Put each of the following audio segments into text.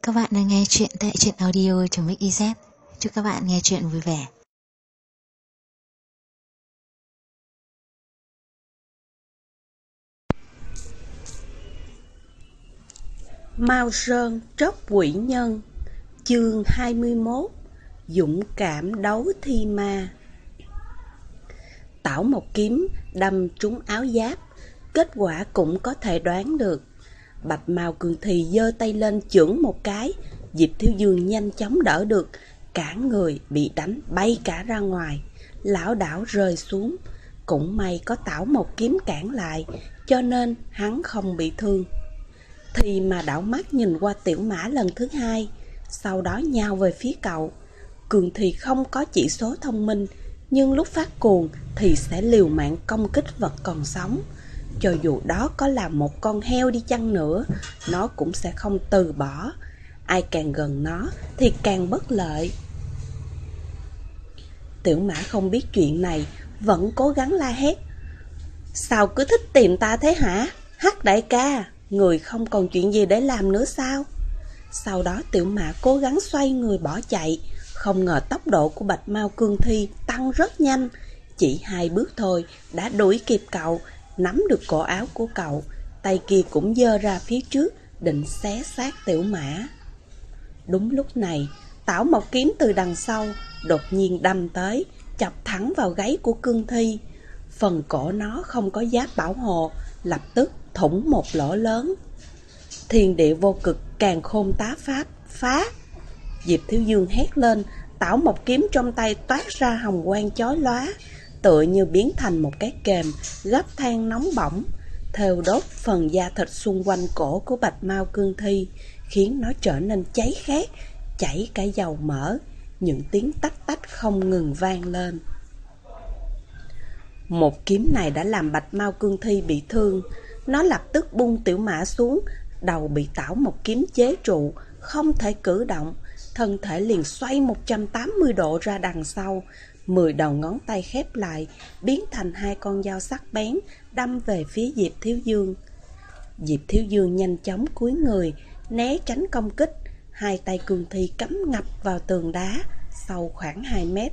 Các bạn đang nghe chuyện tại truyện audio.mix.iz. Chúc các bạn nghe chuyện vui vẻ. Mao Sơn tróc quỷ nhân. Chương 21. Dũng cảm đấu thi ma. Tảo một kiếm đâm trúng áo giáp, kết quả cũng có thể đoán được. Bạch Mao Cương Thi giơ tay lên chưởng một cái, Diệp Thiếu Dương nhanh chóng đỡ được, cả người bị đánh bay cả ra ngoài, lảo đảo rơi xuống. Cũng may có Tảo một kiếm cản lại, cho nên hắn không bị thương. Thì mà đảo mắt nhìn qua Tiểu Mã lần thứ hai, sau đó nhào về phía cậu. Cương Thi không có chỉ số thông minh, nhưng lúc phát cuồng thì sẽ liều mạng công kích vật còn sống. Cho dù đó có là một con heo đi chăng nữa, nó cũng sẽ không từ bỏ. Ai càng gần nó thì càng bất lợi. Tiểu Mã không biết chuyện này, vẫn cố gắng la hét. Sao cứ thích tìm ta thế hả? Hắc đại ca, người không còn chuyện gì để làm nữa sao? Sau đó Tiểu Mã cố gắng xoay người bỏ chạy. Không ngờ tốc độ của Bạch Mao Cương Thi tăng rất nhanh. Chỉ 2 bước thôi đã đuổi kịp cậu, nắm được cổ áo của cậu, tay kia cũng giơ ra phía trước, định xé xác Tiểu Mã. Đúng lúc này, Tảo một kiếm từ đằng sau đột nhiên đâm tới, chọc thẳng vào gáy của Cương Thi. Phần cổ nó không có giáp bảo hộ, lập tức thủng một lỗ lớn. Thiên địa vô cực càn khôn tá pháp, phá! Diệp Thiếu Dương hét lên, Tảo một kiếm trong tay toát ra hồng quang chói lóa, tựa như biến thành một cái kềm gấp than nóng bỏng, thêu đốt phần da thịt xung quanh cổ của Bạch Mao Cương Thi, khiến nó trở nên cháy khét, chảy cả dầu mỡ. Những tiếng tách tách không ngừng vang lên. Một kiếm này đã làm Bạch Mao Cương Thi bị thương. Nó lập tức buông Tiểu Mã xuống, đầu bị Tảo một kiếm chế trụ, không thể cử động. Thân thể liền xoay 180 độ ra đằng sau, 10 đầu ngón tay khép lại, biến thành 2 con dao sắc bén, đâm về phía Diệp Thiếu Dương. Diệp Thiếu Dương nhanh chóng cúi người, né tránh công kích. 2 tay Cương Thi cắm ngập vào tường đá, sâu khoảng 2 mét.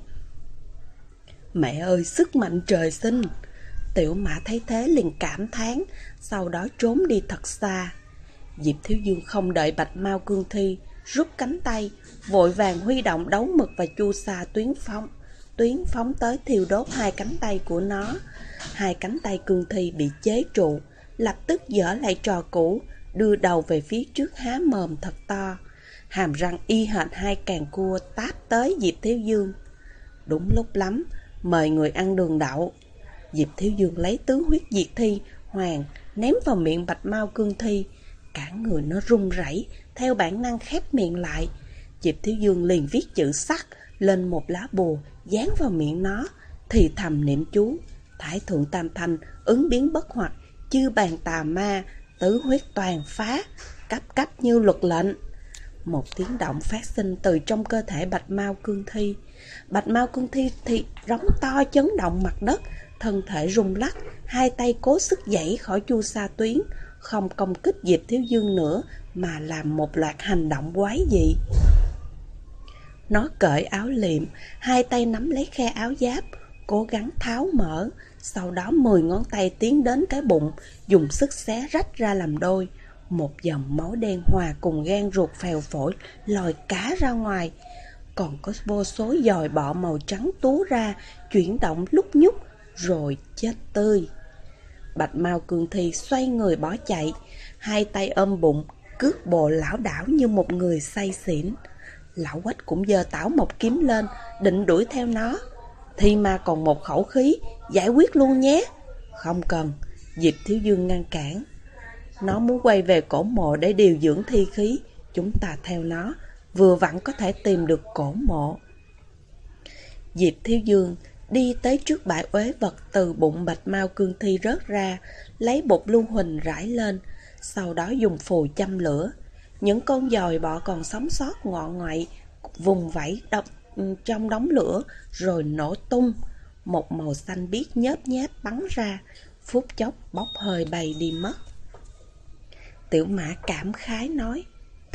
Mẹ ơi, sức mạnh trời sinh! Tiểu Mã thấy thế liền cảm thán, sau đó trốn đi thật xa. Diệp Thiếu Dương không đợi Bạch Mao Cương Thi rút cánh tay, vội vàng huy động đấu mực và chu sa tuyến phóng tới thiêu đốt 2 cánh tay của nó. 2 cánh tay Cương Thi bị chế trụ, lập tức dở lại trò cũ, đưa đầu về phía trước há mồm thật to. Hàm răng y hệt 2 càng cua táp tới Diệp Thiếu Dương. Đúng lúc lắm, mời người ăn đường đậu. Diệp Thiếu Dương lấy tứ huyết diệt thi hoàng ném vào miệng Bạch Mao Cương Thi. Cả người nó run rẩy, theo bản năng khép miệng lại. Diệp Thiếu Dương liền viết chữ sắc lên một lá bùa, dán vào miệng nó, thì thầm niệm chú: Thái thượng tam thanh, ứng biến bất hoạt, chư bàn tà ma, tứ huyết toàn phá, cấp cấp như luật lệnh. Một tiếng động phát sinh từ trong cơ thể Bạch Mao Cương Thi. Bạch Mao Cương Thi thì rống to chấn động mặt đất, thân thể rung lắc, 2 tay cố sức giãy khỏi chu sa tuyến, không công kích Diệp Thiếu Dương nữa, mà làm một loạt hành động quái dị. Nó cởi áo liệm, 2 tay nắm lấy khe áo giáp, cố gắng tháo mở. Sau đó 10 ngón tay tiến đến cái bụng, dùng sức xé rách ra làm đôi. Một dòng máu đen hòa cùng gan ruột phèo phổi lòi cá ra ngoài. Còn có vô số giòi bọ màu trắng túa ra, chuyển động lúc nhúc, rồi chết tươi. Bạch Mao Cương Thi xoay người bỏ chạy, 2 tay ôm bụng, cước bộ lảo đảo như một người say xỉn. Lão Quách cũng giơ Tảo một kiếm lên, định đuổi theo nó. Thi ma còn một khẩu khí, giải quyết luôn nhé. Không cần, Diệp Thiếu Dương ngăn cản. Nó muốn quay về cổ mộ để điều dưỡng thi khí, chúng ta theo nó, vừa vặn có thể tìm được cổ mộ. Diệp Thiếu Dương đi tới trước bãi uế vật từ bụng Bạch Mao Cương Thi rớt ra, lấy bột lưu huỳnh rải lên, sau đó dùng phù châm lửa. Những con giòi bọ còn sống sót ngọ ngoại vùng vẫy trong đống lửa rồi nổ tung. Một màu xanh biếc nhớp nháp bắn ra, phút chốc bốc hơi bay đi mất. Tiểu Mã cảm khái nói: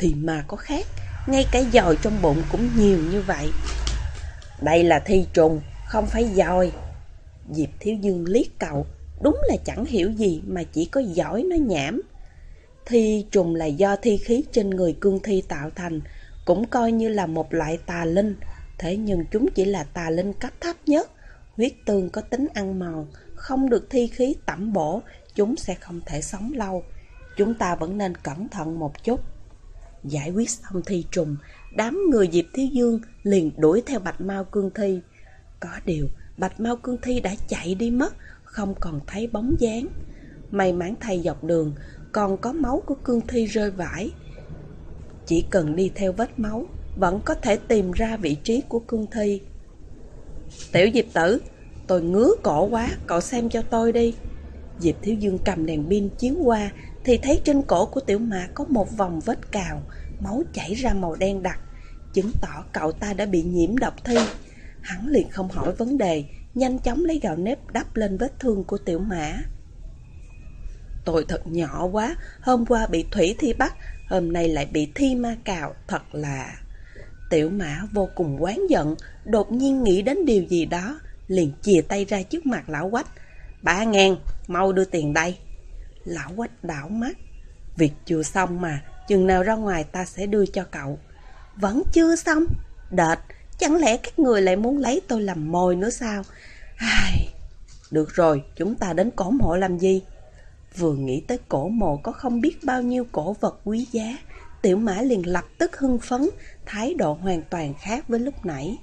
Thì mà có khác, ngay cả giòi trong bụng cũng nhiều như vậy. Đây là thi trùng, không phải giòi. Diệp Thiếu Dương liếc cậu, đúng là chẳng hiểu gì mà chỉ có giỏi nói nhảm. Thi trùng là do thi khí trên người cương thi tạo thành, cũng coi như là một loại tà linh. Thế nhưng chúng chỉ là tà linh cấp thấp nhất. Huyết tương có tính ăn mòn, không được thi khí tẩm bổ, chúng sẽ không thể sống lâu. Chúng ta vẫn nên cẩn thận một chút. Giải quyết xong thi trùng, đám người Diệp Thiếu Dương liền đuổi theo Bạch Mao Cương Thi. Có điều, Bạch Mao Cương Thi đã chạy đi mất, không còn thấy bóng dáng. May mắn thay dọc đường, còn có máu của Cương Thi rơi vãi. Chỉ cần đi theo vết máu, vẫn có thể tìm ra vị trí của Cương Thi. Tiểu Diệp tử, tôi ngứa cổ quá, cậu xem cho tôi đi. Diệp Thiếu Dương cầm đèn pin chiếu qua, thì thấy trên cổ của Tiểu Mã có một vòng vết cào, máu chảy ra màu đen đặc, chứng tỏ cậu ta đã bị nhiễm độc thi. Hắn liền không hỏi vấn đề, nhanh chóng lấy gạo nếp đắp lên vết thương của Tiểu Mã. Tôi thật nhỏ quá, hôm qua bị thủy thi bắt, hôm nay lại bị thi ma cào, thật là... Tiểu Mã vô cùng oán giận, đột nhiên nghĩ đến điều gì đó, liền chìa tay ra trước mặt lão Quách. 3.000, mau đưa tiền đây. Lão Quách đảo mắt. Việc chưa xong mà, chừng nào ra ngoài ta sẽ đưa cho cậu. Vẫn chưa xong? Đệt, chẳng lẽ các người lại muốn lấy tôi làm mồi nữa sao? Được rồi, chúng ta đến cổ mộ làm gì? Vừa nghĩ tới cổ mộ có không biết bao nhiêu cổ vật quý giá, Tiểu Mã liền lập tức hưng phấn, thái độ hoàn toàn khác với lúc nãy.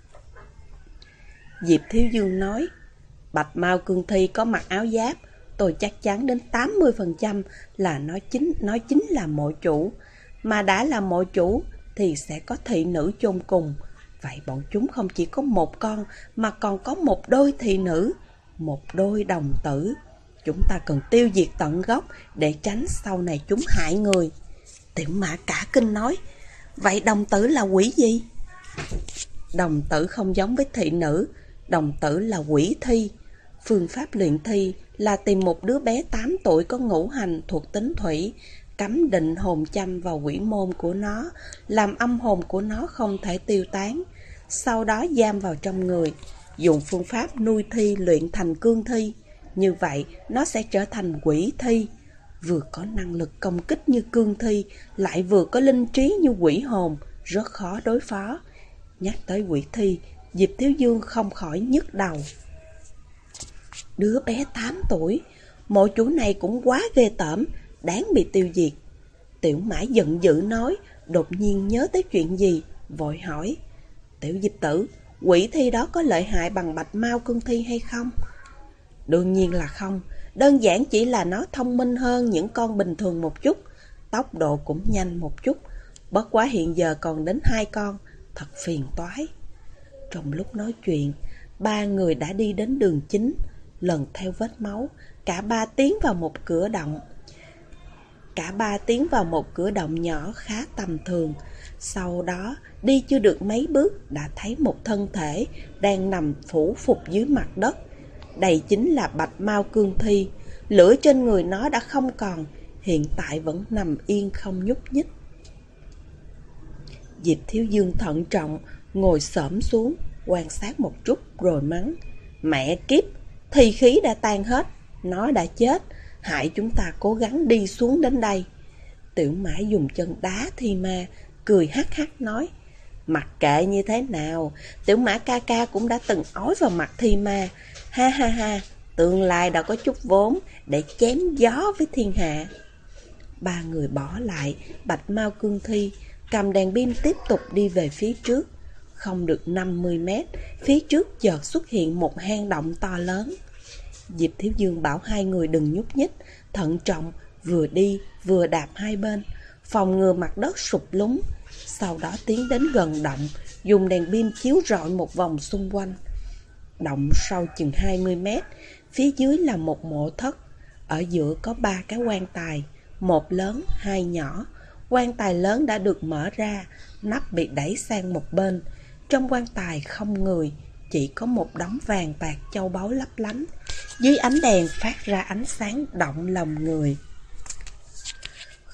Diệp Thiếu Dương nói, Bạch Mao Cương Thi có mặc áo giáp, tôi chắc chắn đến 80% là nó chính là mộ chủ. Mà đã là mộ chủ thì sẽ có thị nữ chôn cùng. Vậy bọn chúng không chỉ có một con mà còn có một đôi thị nữ, một đôi đồng tử. Chúng ta cần tiêu diệt tận gốc để tránh sau này chúng hại người. Tiểu Mã cả kinh nói, vậy đồng tử là quỷ gì? Đồng tử không giống với thị nữ, đồng tử là quỷ thi. Phương pháp luyện thi là tìm một đứa bé 8 tuổi có ngũ hành thuộc tính thủy, cắm định hồn châm vào quỷ môn của nó, làm âm hồn của nó không thể tiêu tán, sau đó giam vào trong người, dùng phương pháp nuôi thi luyện thành cương thi. Như vậy nó sẽ trở thành quỷ thi, vừa có năng lực công kích như cương thi, lại vừa có linh trí như quỷ hồn, rất khó đối phó. Nhắc tới quỷ thi, Diệp Thiếu Dương không khỏi nhức đầu. Đứa bé 8 tuổi, mộ chủ này cũng quá ghê tởm, đáng bị tiêu diệt. Tiểu Mã giận dữ nói, đột nhiên nhớ tới chuyện gì, vội hỏi, Tiểu Diệp tử, quỷ thi đó có lợi hại bằng Bạch Mao Cương Thi hay không? Đương nhiên là không, đơn giản chỉ là nó thông minh hơn những con bình thường một chút, tốc độ cũng nhanh một chút, bất quá hiện giờ còn đến 2 con, thật phiền toái. Trong lúc nói chuyện, 3 người đã đi đến đường chính, lần theo vết máu, cả 3 tiến vào một cửa động. Cả 3 tiến vào một cửa động nhỏ khá tầm thường. Sau đó, đi chưa được mấy bước đã thấy một thân thể đang nằm phủ phục dưới mặt đất. Đây chính là Bạch Mao Cương Thi. Lửa trên người nó đã không còn, hiện tại vẫn nằm yên không nhúc nhích. Diệp Thiếu Dương thận trọng ngồi xổm xuống, quan sát một chút rồi mắng, mẹ kiếp, thi khí đã tan hết, nó đã chết, hại chúng ta cố gắng đi xuống đến đây. Tiểu Mã dùng chân đá thi ma, cười hắc hắc nói, mặc kệ như thế nào, Tiểu Mã ca ca cũng đã từng ói vào mặt thi ma, ha ha ha, tương lai đã có chút vốn để chém gió với thiên hạ. 3 người bỏ lại Bạch Mao Cương Thi, cầm đèn pin tiếp tục đi về phía trước. Không được 50 mét, phía trước chợt xuất hiện một hang động to lớn. Diệp Thiếu Dương bảo 2 người đừng nhúc nhích, thận trọng, vừa đi vừa đạp hai bên, phòng ngừa mặt đất sụp lún. Sau đó tiến đến gần động, dùng đèn pin chiếu rọi một vòng xung quanh. Động sâu chừng 20 mét, phía dưới là một mộ thất. Ở giữa có 3 cái quan tài, một lớn, 2 nhỏ. Quan tài lớn đã được mở ra, nắp bị đẩy sang một bên. Trong quan tài không người, chỉ có một đống vàng bạc châu báu lấp lánh. Dưới ánh đèn phát ra ánh sáng động lòng người.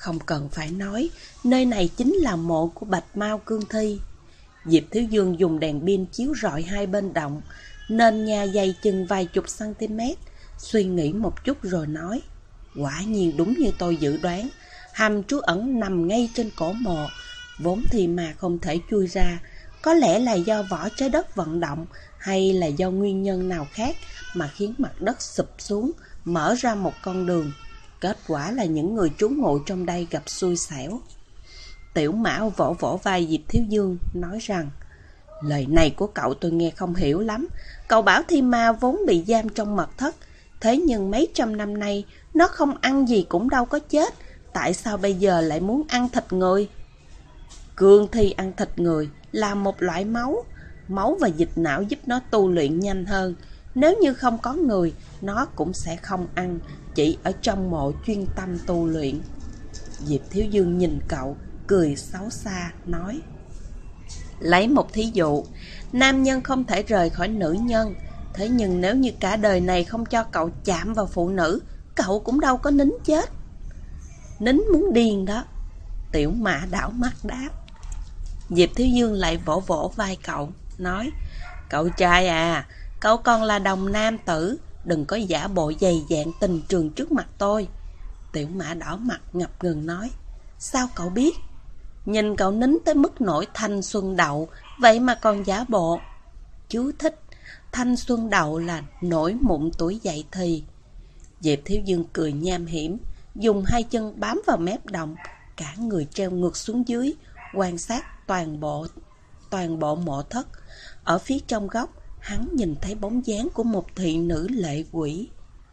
Không cần phải nói, nơi này chính là mộ của Bạch Mao Cương Thi. Diệp Thiếu Dương dùng đèn pin chiếu rọi hai bên động, nền nhà dày chừng vài chục cm, suy nghĩ một chút rồi nói: quả nhiên đúng như tôi dự đoán, hầm trú ẩn nằm ngay trên cổ mộ, vốn thì mà không thể chui ra. Có lẽ là do vỏ trái đất vận động, hay là do nguyên nhân nào khác mà khiến mặt đất sụp xuống, mở ra một con đường. Kết quả là những người trú ngụ trong đây gặp xui xẻo. Tiểu Mão vỗ vỗ vai Diệp Thiếu Dương, nói rằng: lời này của cậu tôi nghe không hiểu lắm. Cậu bảo thi ma vốn bị giam trong mật thất, thế nhưng mấy trăm năm nay nó không ăn gì cũng đâu có chết, tại sao bây giờ lại muốn ăn thịt người? Cương thi ăn thịt người là một loại máu. Máu và dịch não giúp nó tu luyện nhanh hơn. Nếu như không có người, nó cũng sẽ không ăn, chỉ ở trong mộ chuyên tâm tu luyện. Diệp Thiếu Dương nhìn cậu, cười xấu xa, nói: lấy một thí dụ, nam nhân không thể rời khỏi nữ nhân, thế nhưng nếu như cả đời này không cho cậu chạm vào phụ nữ, cậu cũng đâu có nín chết. Nín muốn điên đó. Tiểu Mã đảo mắt đáp. Diệp Thiếu Dương lại vỗ vỗ vai cậu, nói: cậu trai à, cậu còn là đồng nam tử, đừng có giả bộ dày dạn tình trường trước mặt tôi. Tiểu Mã đỏ mặt ngập ngừng nói: sao cậu biết? Nhìn cậu nín tới mức nổi thanh xuân đậu, vậy mà còn giả bộ. Chú thích: thanh xuân đậu là nổi mụn tuổi dậy thì. Diệp Thiếu Dương cười nham hiểm, dùng hai chân bám vào mép động, cả người treo ngược xuống dưới, quan sát toàn bộ mộ thất. Ở phía trong góc, hắn nhìn thấy bóng dáng của một thị nữ lệ quỷ.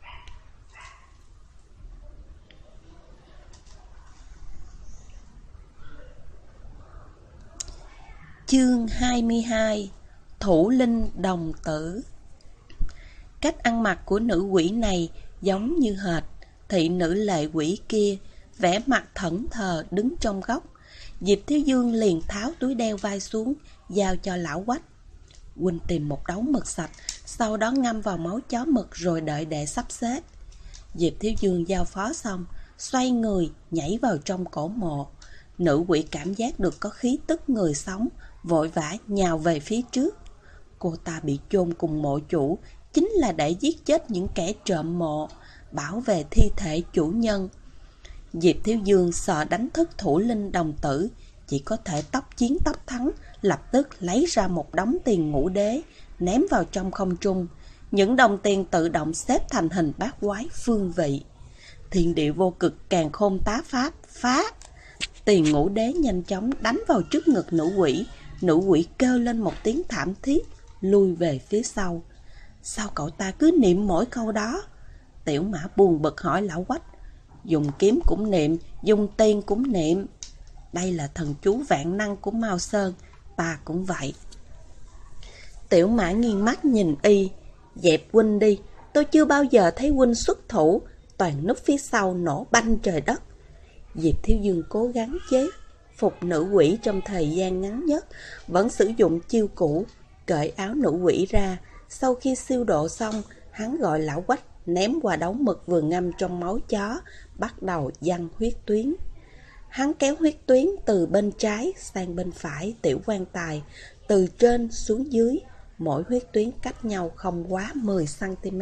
Chương 22: Thủ linh đồng tử. Cách ăn mặc của nữ quỷ này giống như hệt thị nữ lệ quỷ kia, vẻ mặt thẫn thờ đứng trong góc. Diệp Thiếu Dương liền tháo túi đeo vai xuống, giao cho lão Quách. Huynh tìm một đấu mực sạch, sau đó ngâm vào máu chó mực rồi đợi đệ sắp xếp. Diệp Thiếu Dương giao phó xong, xoay người nhảy vào trong cổ mộ. Nữ quỷ cảm giác được có khí tức người sống, vội vã nhào về phía trước. Cô ta bị chôn cùng mộ chủ chính là để giết chết những kẻ trộm mộ, bảo vệ thi thể chủ nhân. Diệp Thiếu Dương sợ đánh thức thủ linh đồng tử, chỉ có thể tốc chiến tốc thắng, lập tức lấy ra một đống tiền ngũ đế, ném vào trong không trung. Những đồng tiền tự động xếp thành hình bát quái phương vị. Thiên địa vô cực càn khôn tá pháp, phá! Tiền ngũ đế nhanh chóng đánh vào trước ngực nữ quỷ. Nữ quỷ kêu lên một tiếng thảm thiết, lui về phía sau. Sao cậu ta cứ niệm mỗi câu đó? Tiểu Mã buồn bực hỏi lão Quách. Dùng kiếm cũng niệm, dùng tiền cũng niệm. Đây là thần chú vạn năng của Mao Sơn, ta cũng vậy. Tiểu Mã nghiêng mắt nhìn y. Dẹp huynh đi, tôi chưa bao giờ thấy huynh xuất thủ, toàn núp phía sau nổ banh trời đất. Diệp Thiếu Dương cố gắng chế phục nữ quỷ trong thời gian ngắn nhất, vẫn sử dụng chiêu cũ, cởi áo nữ quỷ ra. Sau khi siêu độ xong, hắn gọi lão Quách ném qua đấu mực vừa ngâm trong máu chó, bắt đầu giăng huyết tuyến. Hắn kéo huyết tuyến từ bên trái sang bên phải tiểu quan tài, từ trên xuống dưới, mỗi huyết tuyến cách nhau không quá 10 cm.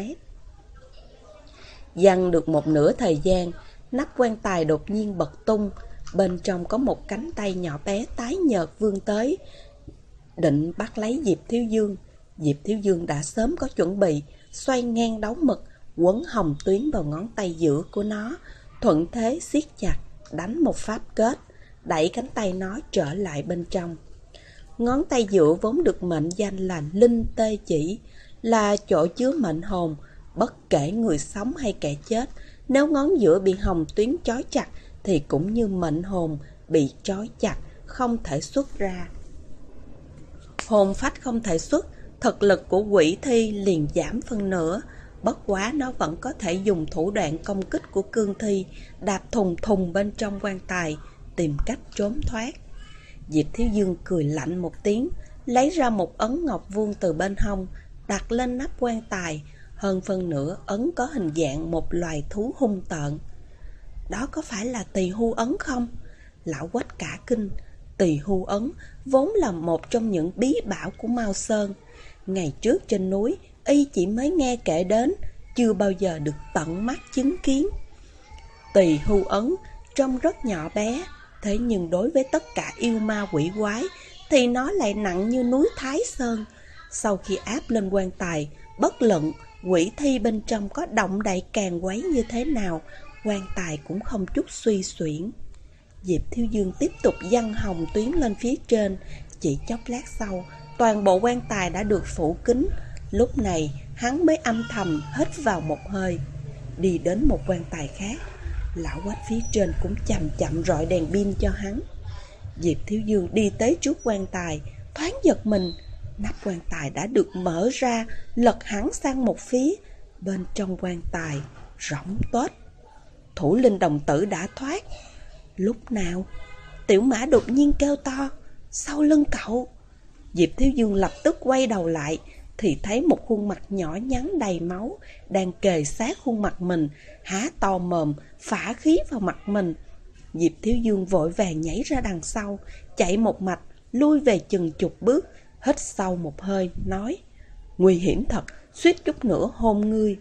Giăng được một nửa thời gian, nắp quan tài đột nhiên bật tung, bên trong có một cánh tay nhỏ bé tái nhợt vươn tới, định bắt lấy Diệp Thiếu Dương. Diệp Thiếu Dương đã sớm có chuẩn bị, xoay ngang đấu mực, quấn hồng tuyến vào ngón tay giữa của nó, thuận thế siết chặt, đánh một pháp kết, đẩy cánh tay nó trở lại bên trong. Ngón tay giữa vốn được mệnh danh là linh tê chỉ, là chỗ chứa mệnh hồn, bất kể người sống hay kẻ chết. Nếu ngón giữa bị hồng tuyến trói chặt thì cũng như mệnh hồn bị trói chặt, không thể xuất ra. Hồn phách không thể xuất, thực lực của quỷ thi liền giảm phân nửa. Bất quá nó vẫn có thể dùng thủ đoạn công kích của cương thi, đạp thùng thùng bên trong quan tài, tìm cách trốn thoát. Diệp Thiếu Dương cười lạnh một tiếng, lấy ra một ấn ngọc vuông từ bên hông, đặt lên nắp quan tài. Hơn phân nửa ấn có hình dạng một loài thú hung tợn. đó có phải là Tỳ Hưu Ấn không? Lão Quách cả kinh. Tỳ Hưu Ấn vốn là một trong những bí bảo của Mao Sơn. Ngày trước trên núi, y chỉ mới nghe kể đến, chưa bao giờ được tận mắt chứng kiến. Tỳ Hưu Ấn trông rất nhỏ bé, thế nhưng đối với tất cả yêu ma quỷ quái thì nó lại nặng như núi Thái Sơn. Sau khi áp lên quan tài, bất luận quỷ thi bên trong có động đậy càng quấy như thế nào, quan tài cũng không chút suy xuyển. Diệp Thiếu Dương tiếp tục giăng hồng tuyến lên phía trên. Chỉ chốc lát sau, toàn bộ quan tài đã được phủ kín. Lúc này hắn mới âm thầm hít vào một hơi, đi đến một quan tài khác. Lão Quách phía trên cũng chậm chậm rọi đèn pin cho hắn. Diệp Thiếu Dương đi tới trước quan tài, thoáng giật mình. Nắp quan tài đã được mở ra, lật hẳn sang một phía. Bên trong quan tài rỗng tuếch. Thủ linh đồng tử đã thoát. Lúc nào? Tiểu Mã đột nhiên kêu to, sau lưng cậu. Diệp Thiếu Dương lập tức quay đầu lại, thì thấy một khuôn mặt nhỏ nhắn đầy máu đang kề sát khuôn mặt mình, há to mồm phả khí vào mặt mình. Diệp Thiếu Dương vội vàng nhảy ra đằng sau, chạy một mạch lui về chừng chục bước, hít sâu một hơi nói: nguy hiểm thật, suýt chút nữa hôn ngươi.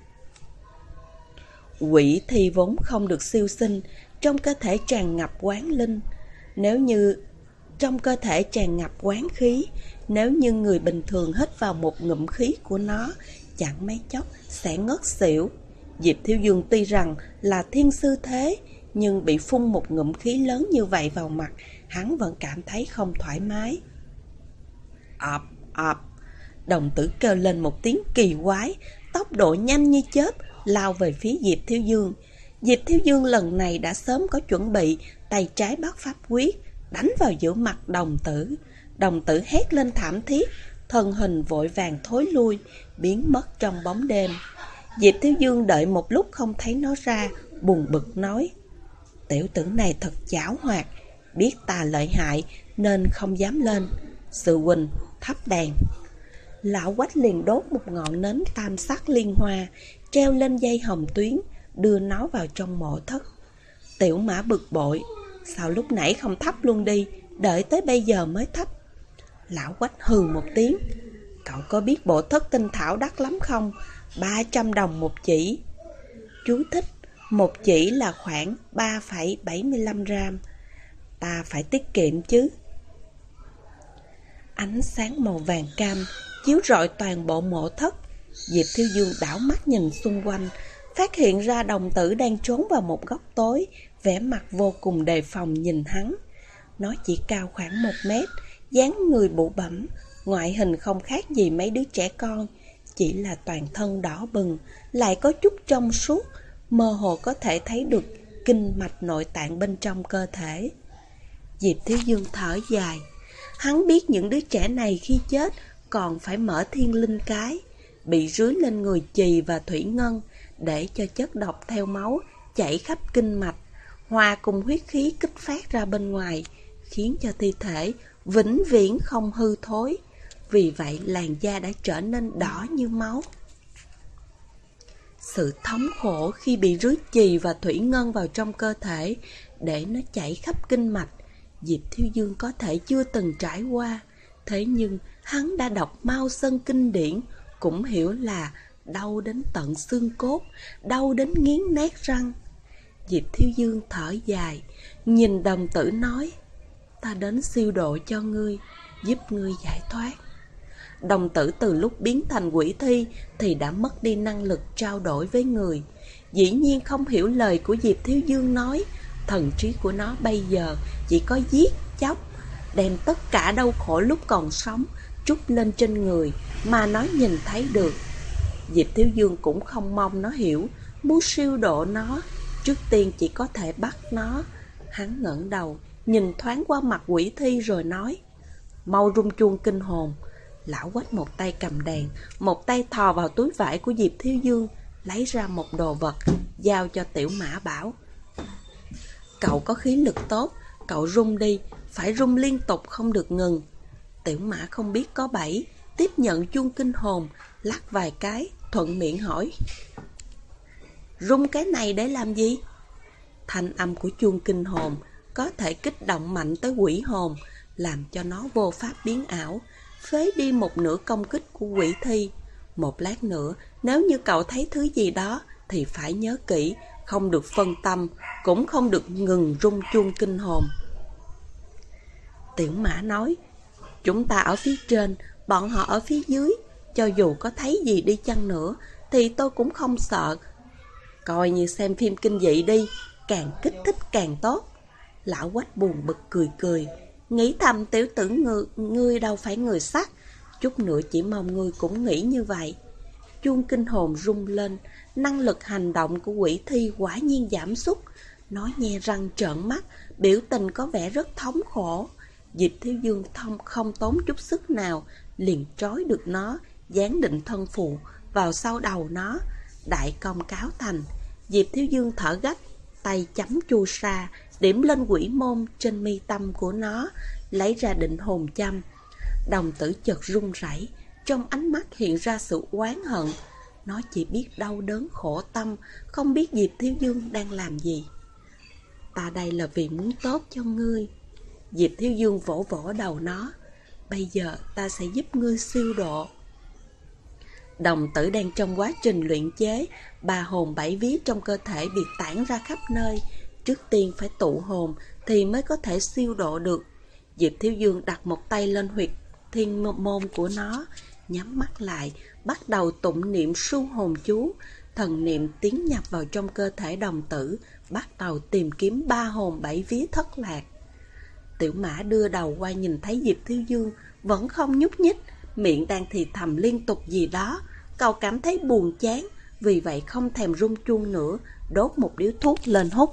Quỷ thi vốn không được siêu sinh, trong cơ thể tràn ngập oán linh. Nếu như trong cơ thể tràn ngập oán khí, nếu như người bình thường hít vào một ngụm khí của nó, chẳng mấy chốc sẽ ngất xỉu. Diệp Thiếu Dương tuy rằng là thiên sư thế, nhưng bị phun một ngụm khí lớn như vậy vào mặt, hắn vẫn cảm thấy không thoải mái. Ọp, ọp. Đồng tử kêu lên một tiếng kỳ quái, tốc độ nhanh như chớp, lao về phía Diệp Thiếu Dương. Diệp Thiếu Dương lần này đã sớm có chuẩn bị, tay trái bắt pháp quyết, đánh vào giữa mặt đồng tử. Đồng tử hét lên thảm thiết, thân hình vội vàng thối lui, biến mất trong bóng đêm. Diệp Thiếu Dương đợi một lúc không thấy nó ra, buồn bực nói: tiểu tử này thật giảo hoạt, biết ta lợi hại nên không dám lên. Sư huynh thắp đèn. Lão Quách liền đốt một ngọn nến tam sắc liên hoa, treo lên dây hồng tuyến, đưa nó vào trong mộ thất. Tiểu Mã bực bội: sao lúc nãy không thắp luôn đi, đợi tới bây giờ mới thắp. Lão Quách hừ một tiếng: cậu có biết bộ thất tinh thảo đắt lắm không? 300 đồng một chỉ. Chú thích: một chỉ là khoảng 3,75 gram. Ta phải tiết kiệm chứ. Ánh sáng màu vàng cam chiếu rọi toàn bộ mộ thất. Diệp Thiếu Dương đảo mắt nhìn xung quanh, phát hiện ra đồng tử đang trốn vào một góc tối, vẻ mặt vô cùng đề phòng nhìn hắn. Nó chỉ cao khoảng 1 mét, dáng người bụ bẫm, ngoại hình không khác gì mấy đứa trẻ con, chỉ là toàn thân đỏ bừng, lại có chút trong suốt, mơ hồ có thể thấy được kinh mạch nội tạng bên trong cơ thể. Diệp Thiếu Dương thở dài, hắn biết những đứa trẻ này khi chết còn phải mở thiên linh cái, bị rưới lên người chì và thủy ngân, để cho chất độc theo máu chảy khắp kinh mạch, hòa cùng huyết khí kích phát ra bên ngoài, khiến cho thi thể vĩnh viễn không hư thối. Vì vậy làn da đã trở nên đỏ như máu. Sự thống khổ khi bị rưới chì và thủy ngân vào trong cơ thể để nó chảy khắp kinh mạch, Diệp Thiếu Dương có thể chưa từng trải qua. Thế nhưng hắn đã đọc Mao Sơn kinh điển, cũng hiểu là đau đến tận xương cốt, đau đến nghiến nát răng. Diệp Thiếu Dương thở dài, nhìn đồng tử nói: ta đến siêu độ cho ngươi, giúp ngươi giải thoát. Đồng tử từ lúc biến thành quỷ thi thì đã mất đi năng lực trao đổi với người, dĩ nhiên không hiểu lời của Diệp Thiếu Dương nói. Thần trí của nó bây giờ chỉ có giết chóc, đem tất cả đau khổ lúc còn sống trút lên trên người mà nó nhìn thấy được. Diệp Thiếu Dương cũng không mong nó hiểu, muốn siêu độ nó, trước tiên chỉ có thể bắt nó. Hắn ngẩng đầu, nhìn thoáng qua mặt quỷ thi rồi nói: mau rung chuông kinh hồn. Lão Quách một tay cầm đèn, một tay thò vào túi vải của Diệp Thiếu Dương, lấy ra một đồ vật, giao cho Tiểu Mã bảo: cậu có khí lực tốt, cậu rung đi, phải rung liên tục không được ngừng. Tiểu Mã không biết có bẫy, tiếp nhận chuông kinh hồn, lắc vài cái, thuận miệng hỏi: rung cái này để làm gì? Thanh âm của chuông kinh hồn có thể kích động mạnh tới quỷ hồn, làm cho nó vô pháp biến ảo, phế đi một nửa công kích của quỷ thi. Một lát nữa, nếu như cậu thấy thứ gì đó thì phải nhớ kỹ, không được phân tâm, cũng không được ngừng rung chuông kinh hồn. Tiểu Mã nói, chúng ta ở phía trên, bọn họ ở phía dưới, cho dù có thấy gì đi chăng nữa thì tôi cũng không sợ. Coi như xem phim kinh dị đi, càng kích thích càng tốt. Lão Quách buồn bực cười, nghĩ thầm tiểu tử ngươi đâu phải người sắc, chút nữa chỉ mong ngươi cũng nghĩ như vậy. Chuông kinh hồn rung lên, năng lực hành động của quỷ thi quả nhiên giảm sút. Nó nhe răng trợn mắt, biểu tình có vẻ rất thống khổ. Diệp Thiếu Dương không tốn chút sức nào, liền trói được nó, dán định thân phù vào sau đầu nó. Đại công cáo thành, Diệp Thiếu Dương thở gấp, tay chấm chu sa, điểm lên quỷ môn trên mi tâm của nó, lấy ra định hồn châm. Đồng tử chợt run rẩy, trong ánh mắt hiện ra sự oán hận. Nó chỉ biết đau đớn khổ tâm, không biết Diệp Thiếu Dương đang làm gì. Ta đây là vì muốn tốt cho ngươi. Diệp Thiếu Dương vỗ vỗ đầu nó. Bây giờ ta sẽ giúp ngươi siêu độ. Đồng tử đang trong quá trình luyện chế, 3 hồn 7 vía trong cơ thể bị tản ra khắp nơi. Trước tiên phải tụ hồn thì mới có thể siêu độ được. Diệp Thiếu Dương đặt một tay lên huyệt thiên môn của nó, nhắm mắt lại, bắt đầu tụng niệm su hồn chú. Thần niệm tiến nhập vào trong cơ thể đồng tử, bắt đầu tìm kiếm 3 hồn 7 vía thất lạc. Tiểu Mã đưa đầu qua nhìn thấy Diệp Thiếu Dương vẫn không nhúc nhích, miệng đang thì thầm liên tục gì đó. Cậu cảm thấy buồn chán, vì vậy không thèm rung chuông nữa, đốt một điếu thuốc lên hút.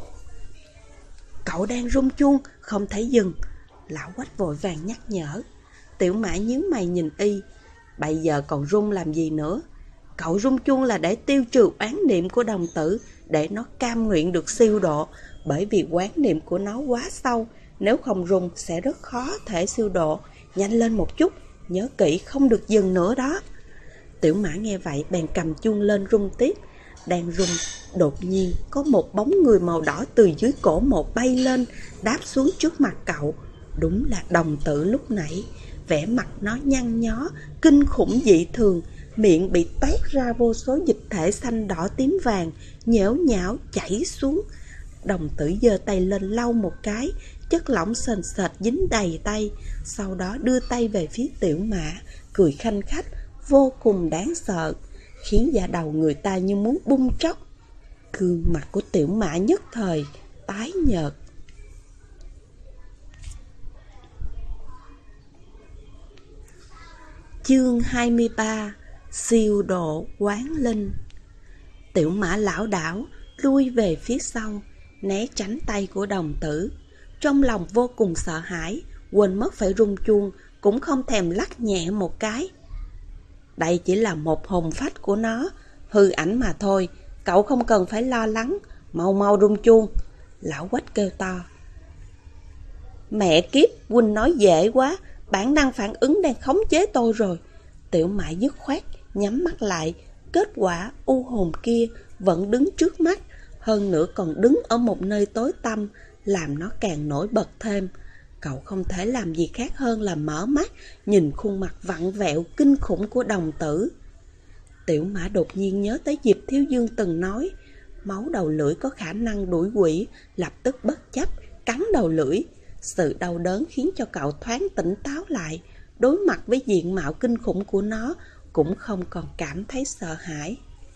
Cậu đang rung chuông, không thấy dừng. Lão Quách vội vàng nhắc nhở. Tiểu Mã nhíu mày nhìn y. Bây giờ còn rung làm gì nữa? Cậu rung chuông là để tiêu trừ oán niệm của đồng tử, để nó cam nguyện được siêu độ. Bởi vì oán niệm của nó quá sâu, nếu không rung sẽ rất khó thể siêu độ. Nhanh lên một chút, nhớ kỹ không được dừng nữa đó. Tiểu Mã nghe vậy bèn cầm chuông lên rung tiếp. Đang rung, đột nhiên có một bóng người màu đỏ từ dưới cổ một bay lên, đáp xuống trước mặt cậu. Đúng là đồng tử lúc nãy. Vẻ mặt nó nhăn nhó, kinh khủng dị thường, miệng bị toét ra vô số dịch thể xanh đỏ tím vàng, nhễu nhão chảy xuống. Đồng tử giơ tay lên lau một cái, chất lỏng sền sệt dính đầy tay, sau đó đưa tay về phía Tiểu Mã, cười khanh khách, vô cùng đáng sợ, khiến da đầu người ta như muốn bung tróc. Gương mặt của Tiểu Mã nhất thời tái nhợt. Chương 23: Siêu độ quán linh. Tiểu Mã lảo đảo lui về phía sau, né tránh tay của đồng tử. Trong lòng vô cùng sợ hãi, quên mất phải rung chuông, cũng không thèm lắc nhẹ một cái. Đây chỉ là một hồn phách của nó, hư ảnh mà thôi, cậu không cần phải lo lắng, mau mau rung chuông. Lão Quách kêu to. Mẹ kiếp, huynh nói dễ quá, bản năng phản ứng đang khống chế tôi rồi. Tiểu Mã dứt khoát nhắm mắt lại, kết quả u hồn kia vẫn đứng trước mắt, hơn nữa còn đứng ở một nơi tối tăm, làm nó càng nổi bật thêm. Cậu không thể làm gì khác hơn là mở mắt, nhìn khuôn mặt vặn vẹo kinh khủng của đồng tử. Tiểu Mã đột nhiên nhớ tới Diệp Thiếu Dương từng nói, máu đầu lưỡi có khả năng đuổi quỷ, lập tức bất chấp, cắn đầu lưỡi. Sự đau đớn khiến cho cậu thoáng tỉnh táo lại, đối mặt với diện mạo kinh khủng của nó, cũng không còn cảm thấy sợ hãi.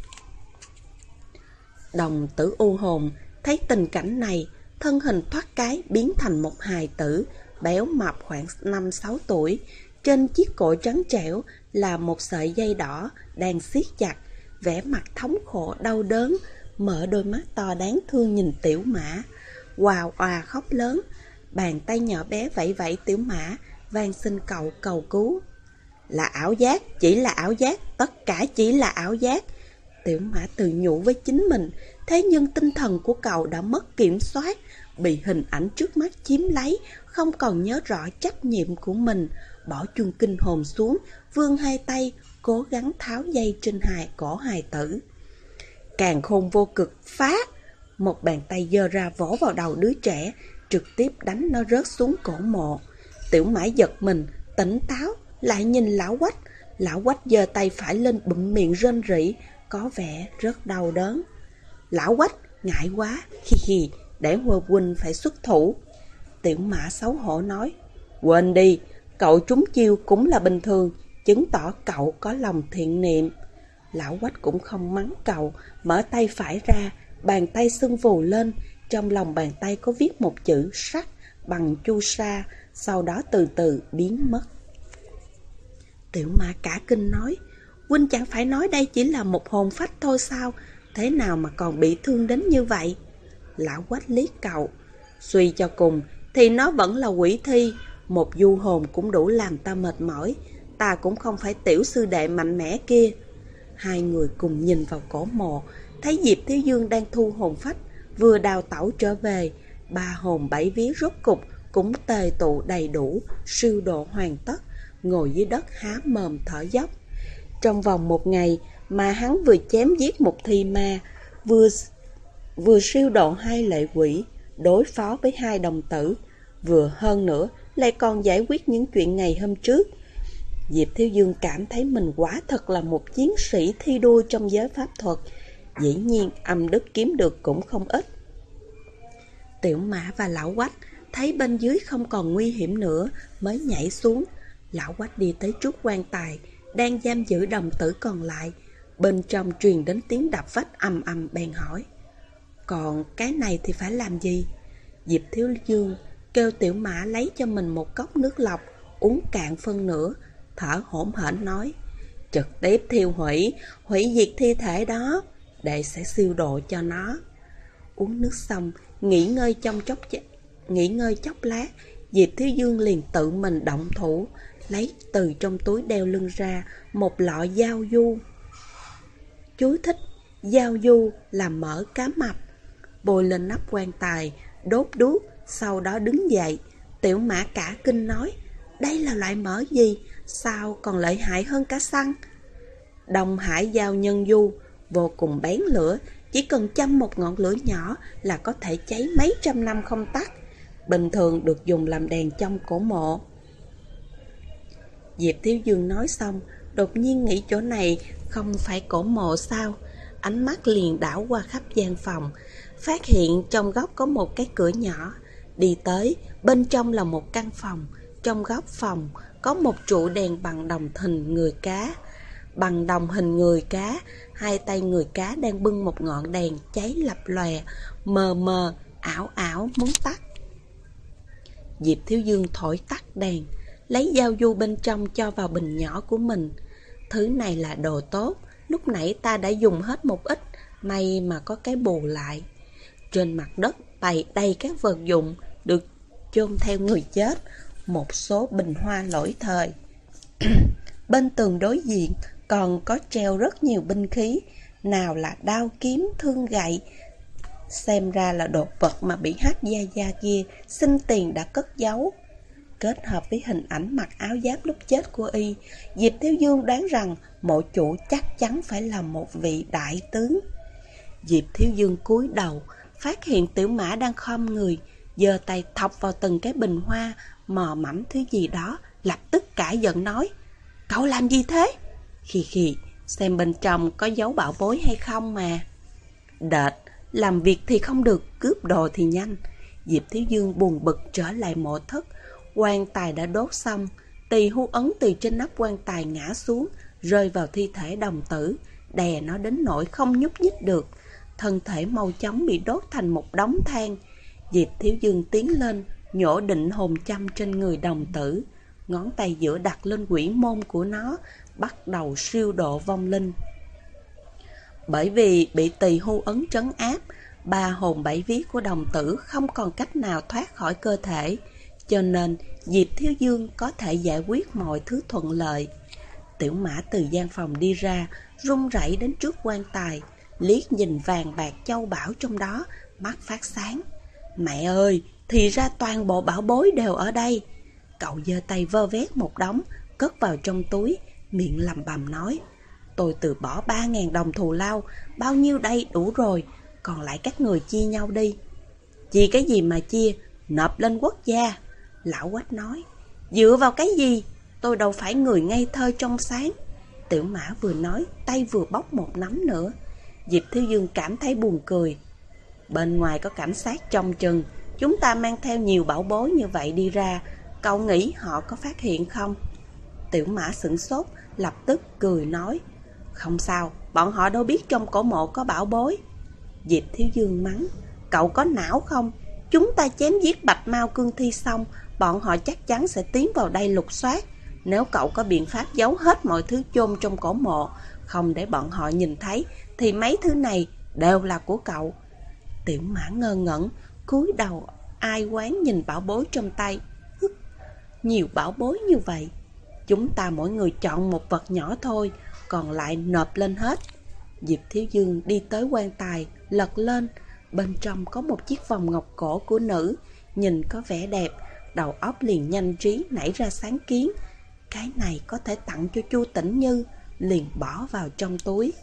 Đồng tử u hồn thấy tình cảnh này, thân hình thoát cái biến thành một hài tử, béo mập khoảng 5-6 tuổi. Trên chiếc cổ trắng trẻo là một sợi dây đỏ đang siết chặt, vẻ mặt thống khổ đau đớn, mở đôi mắt to đáng thương nhìn Tiểu Mã, òa òa khóc lớn. Bàn tay nhỏ bé vẫy vẫy Tiểu Mã, van xin cậu cầu cứu. Là ảo giác, chỉ là ảo giác, tất cả chỉ là ảo giác. Tiểu Mã tự nhủ với chính mình, thế nhưng tinh thần của cậu đã mất kiểm soát, bị hình ảnh trước mắt chiếm lấy, không còn nhớ rõ trách nhiệm của mình. Bỏ chuông kinh hồn xuống, vươn hai tay, cố gắng tháo dây trên cổ hài tử. Càn khôn vô cực phá. một bàn tay giơ ra vỗ vào đầu đứa trẻ, trực tiếp đánh nó rớt xuống cổ mộ. Tiểu Mã giật mình, tỉnh táo, lại nhìn Lão Quách. Lão Quách giơ tay phải lên bụm miệng rên rỉ, có vẻ rất đau đớn. Lão Quách, ngại quá, hi hi, để huynh phải xuất thủ. Tiểu Mã xấu hổ nói, quên đi, cậu trúng chiêu cũng là bình thường, chứng tỏ cậu có lòng thiện niệm. Lão Quách cũng không mắng cậu, mở tay phải ra, bàn tay sưng vù lên, trong lòng bàn tay có viết một chữ sắc bằng chu sa, sau đó từ từ biến mất. Tiểu Mã cả kinh nói, huynh chẳng phải nói đây chỉ là một hồn phách thôi sao, thế nào mà còn bị thương đến như vậy? Lão Quách liếc cậu, suy cho cùng thì nó vẫn là quỷ thi, một du hồn cũng đủ làm ta mệt mỏi, ta cũng không phải tiểu sư đệ mạnh mẽ kia. Hai người cùng nhìn vào cổ mộ, thấy Diệp Thiếu Dương đang thu hồn phách, vừa đào tẩu trở về. 3 hồn 7 vía rốt cục cũng tề tụ đầy đủ, siêu độ hoàn tất, ngồi dưới đất há mồm thở dốc. Trong vòng 1 ngày mà hắn vừa chém giết một thi ma, vừa siêu độ 2 lệ quỷ, đối phó với 2 đồng tử, vừa hơn nữa lại còn giải quyết những chuyện ngày hôm trước. Diệp Thiếu Dương cảm thấy mình quả thật là một chiến sĩ thi đua trong giới pháp thuật, dĩ nhiên âm đức kiếm được cũng không ít. Tiểu Mã và Lão Quách thấy bên dưới không còn nguy hiểm nữa mới nhảy xuống. Lão Quách đi tới trước quan tài đang giam giữ đồng tử còn lại, bên trong truyền đến tiếng đập vách ầm ầm, bèn hỏi, còn cái này thì phải làm gì? Diệp Thiếu Dương kêu Tiểu Mã lấy cho mình một cốc nước lọc, uống cạn phân nửa, thở hổn hển nói, trực tiếp thiêu hủy diệt thi thể đó, đệ sẽ siêu độ cho nó. Uống nước xong, nghỉ ngơi chốc lát, Diệp Thiếu Dương liền tự mình động thủ, lấy từ trong túi đeo lưng ra một lọ dao du. Chú thích, dao du là mỡ cá mập. Bôi lên nắp quan tài, đốt đuốc, sau đó đứng dậy. Tiểu Mã cả kinh nói, đây là loại mỡ gì, sao còn lợi hại hơn cả xăng? Đông Hải dao nhân du, vô cùng bén lửa, chỉ cần châm một ngọn lửa nhỏ là có thể cháy mấy trăm năm không tắt, bình thường được dùng làm đèn trong cổ mộ. Diệp Thiếu Dương nói xong, đột nhiên nghĩ chỗ này không phải cổ mộ sao? Ánh mắt liền đảo qua khắp gian phòng, phát hiện trong góc có một cái cửa nhỏ. Đi tới, bên trong là một căn phòng. Trong góc phòng có một trụ đèn bằng đồng hình người cá. Bằng đồng hình người cá, hai tay người cá đang bưng một ngọn đèn cháy lập lòe, mờ mờ, ảo ảo muốn tắt. Diệp Thiếu Dương thổi tắt đèn, lấy dao du bên trong cho vào bình nhỏ của mình. Thứ này là đồ tốt, lúc nãy ta đã dùng hết một ít, may mà có cái bù lại. Trên mặt đất bày đầy các vật dụng được chôn theo người chết, một số bình hoa lỗi thời. Bên tường đối diện còn có treo rất nhiều binh khí, nào là đao kiếm, thương gậy. Xem ra là đồ vật mà bị Hắc Gia Gia kia xin tiền đã cất giấu. Kết hợp với hình ảnh mặc áo giáp lúc chết của y, Diệp Thiếu Dương đoán rằng mộ chủ chắc chắn phải là một vị đại tướng. Diệp Thiếu Dương cúi đầu, phát hiện Tiểu Mã đang khom người, giơ tay thọc vào từng cái bình hoa, mò mẫm thứ gì đó, lập tức cả giận nói, cậu làm gì thế? Khì khì, xem bên trong có dấu bảo bối hay không mà. Đệt, làm việc thì không được, cướp đồ thì nhanh. Diệp Thiếu Dương buồn bực trở lại mộ thất. Quan tài đã đốt xong, tỳ hưu ấn từ trên nắp quan tài ngã xuống, rơi vào thi thể đồng tử, đè nó đến nỗi không nhúc nhích được. Thân thể mau chóng bị đốt thành một đống than. Diệp Thiếu Dương tiến lên, nhổ định hồn châm trên người đồng tử, ngón tay giữa đặt lên quỷ môn của nó, bắt đầu siêu độ vong linh. Bởi vì bị tỳ hưu ấn trấn áp, 3 hồn 7 vía của đồng tử không còn cách nào thoát khỏi cơ thể, cho nên Diệp Thiếu Dương có thể giải quyết mọi thứ thuận lợi. Tiểu Mã từ gian phòng đi ra, run rẩy đến trước quan tài, liếc nhìn vàng bạc châu bảo trong đó, mắt phát sáng. Mẹ ơi, thì ra toàn bộ bảo bối đều ở đây. Cậu giơ tay vơ vét một đống, cất vào trong túi, miệng lẩm bẩm nói, tôi từ bỏ 3.000 đồng thù lao, bao nhiêu đây đủ rồi. còn lại các người chia nhau đi. Chia cái gì mà chia, nộp lên quốc gia. Lão Quách nói. Dựa vào cái gì? Tôi đâu phải người ngây thơ trong sáng. Tiểu Mã vừa nói, tay vừa bóc một nắm nữa. Diệp Thiếu Dương cảm thấy buồn cười. Bên ngoài có cảnh sát trông chừng, chúng ta mang theo nhiều bảo bối như vậy đi ra, cậu nghĩ họ có phát hiện không? Tiểu Mã sửng sốt, lập tức cười nói. Không sao, bọn họ đâu biết trong cổ mộ có bảo bối. Diệp Thiếu Dương mắng. Cậu có não không? Chúng ta chém giết Bạch Mao Cương Thi xong, bọn họ chắc chắn sẽ tiến vào đây lục soát. Nếu cậu có biện pháp giấu hết mọi thứ chôn trong cổ mộ, không để bọn họ nhìn thấy, thì mấy thứ này đều là của cậu. Tiểu Mã ngơ ngẩn, cúi đầu ai oán nhìn bảo bối trong tay. Nhiều bảo bối như vậy. Chúng ta mỗi người chọn một vật nhỏ thôi, còn lại nộp lên hết. Diệp Thiếu Dương đi tới quan tài, lật lên. Bên trong có một chiếc vòng ngọc cổ của nữ, nhìn có vẻ đẹp. Đầu óc liền nhanh trí nảy ra sáng kiến. Cái này có thể tặng cho Chu Tĩnh Như, liền bỏ vào trong túi.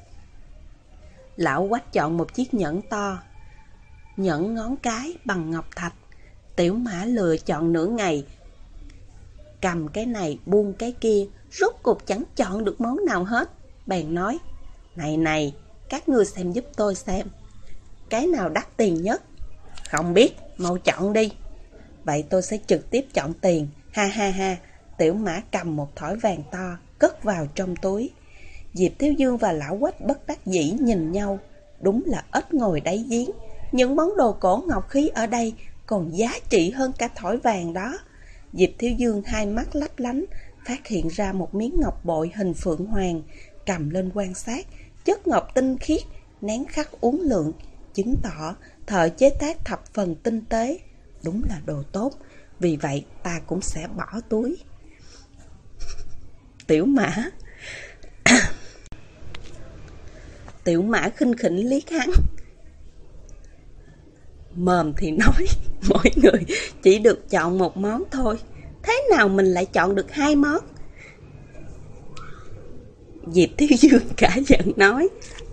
Lão Quách chọn một chiếc nhẫn to, nhẫn ngón cái bằng ngọc thạch. Tiểu Mã lựa chọn nửa ngày, cầm cái này buông cái kia, rốt cuộc chẳng chọn được món nào hết. Bèn nói, này, các ngươi xem giúp tôi xem, cái nào đắt tiền nhất? Không biết, mau chọn đi. Vậy tôi sẽ trực tiếp chọn tiền, ha ha ha. Tiểu Mã cầm một thỏi vàng to, cất vào trong túi. Diệp Thiếu Dương và Lão Quách bất đắc dĩ nhìn nhau. Đúng là ếch ngồi đáy giếng. Những món đồ cổ ngọc khí ở đây còn giá trị hơn cả thỏi vàng đó. Diệp Thiếu Dương hai mắt lấp lánh, phát hiện ra một miếng ngọc bội hình phượng hoàng, cầm lên quan sát. Chất ngọc tinh khiết, nén khắc uốn lượn, chứng tỏ thợ chế tác thập phần tinh tế. Đúng là đồ tốt, vì vậy ta cũng sẽ bỏ túi. Tiểu Mã khinh khỉnh liếc hắn. Mồm thì nói, mỗi người chỉ được chọn một món thôi, thế nào mình lại chọn được hai món? Diệp Thiếu Dương cả giận nói,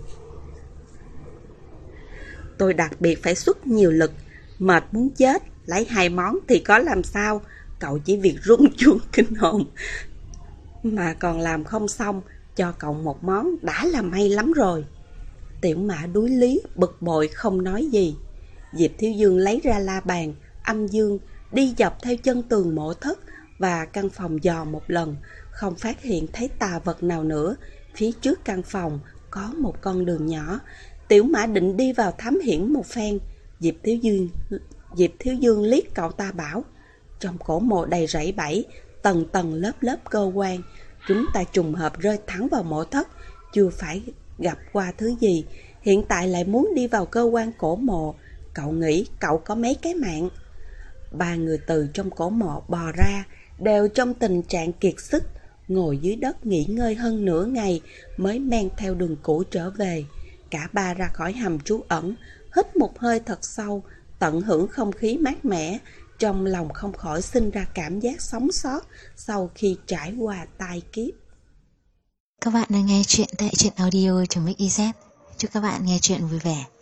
tôi đặc biệt phải xuất nhiều lực, mệt muốn chết, lấy hai món thì có làm sao? Cậu chỉ việc rung chuông kinh hồn mà còn làm không xong, cho cậu một món đã là may lắm rồi. Tiểu Mã đuối lý, bực bội không nói gì. Diệp Thiếu Dương lấy ra la bàn, âm dương, đi dọc theo chân tường mộ thất và căn phòng dò một lần, không phát hiện thấy tà vật nào nữa. Phía trước căn phòng có một con đường nhỏ. Tiểu Mã định đi vào thám hiểm một phen. Diệp Thiếu Dương liếc cậu ta bảo, trong cổ mộ đầy rẫy bẫy, tầng tầng lớp lớp cơ quan, chúng ta trùng hợp rơi thẳng vào mộ thất, chưa phải gặp qua thứ gì, hiện tại lại muốn đi vào cơ quan cổ mộ. Cậu nghĩ cậu có mấy cái mạng? Ba người từ trong cổ mộ bò ra, đều trong tình trạng kiệt sức, ngồi dưới đất nghỉ ngơi hơn nửa ngày mới men theo đường cũ trở về. Cả ba ra khỏi hầm trú ẩn, hít một hơi thật sâu, tận hưởng không khí mát mẻ, trong lòng không khỏi sinh ra cảm giác sống sót sau khi trải qua tai kiếp. Các bạn đang nghe chuyện tại truyện audio.mix.iz. Chúc các bạn nghe chuyện vui vẻ.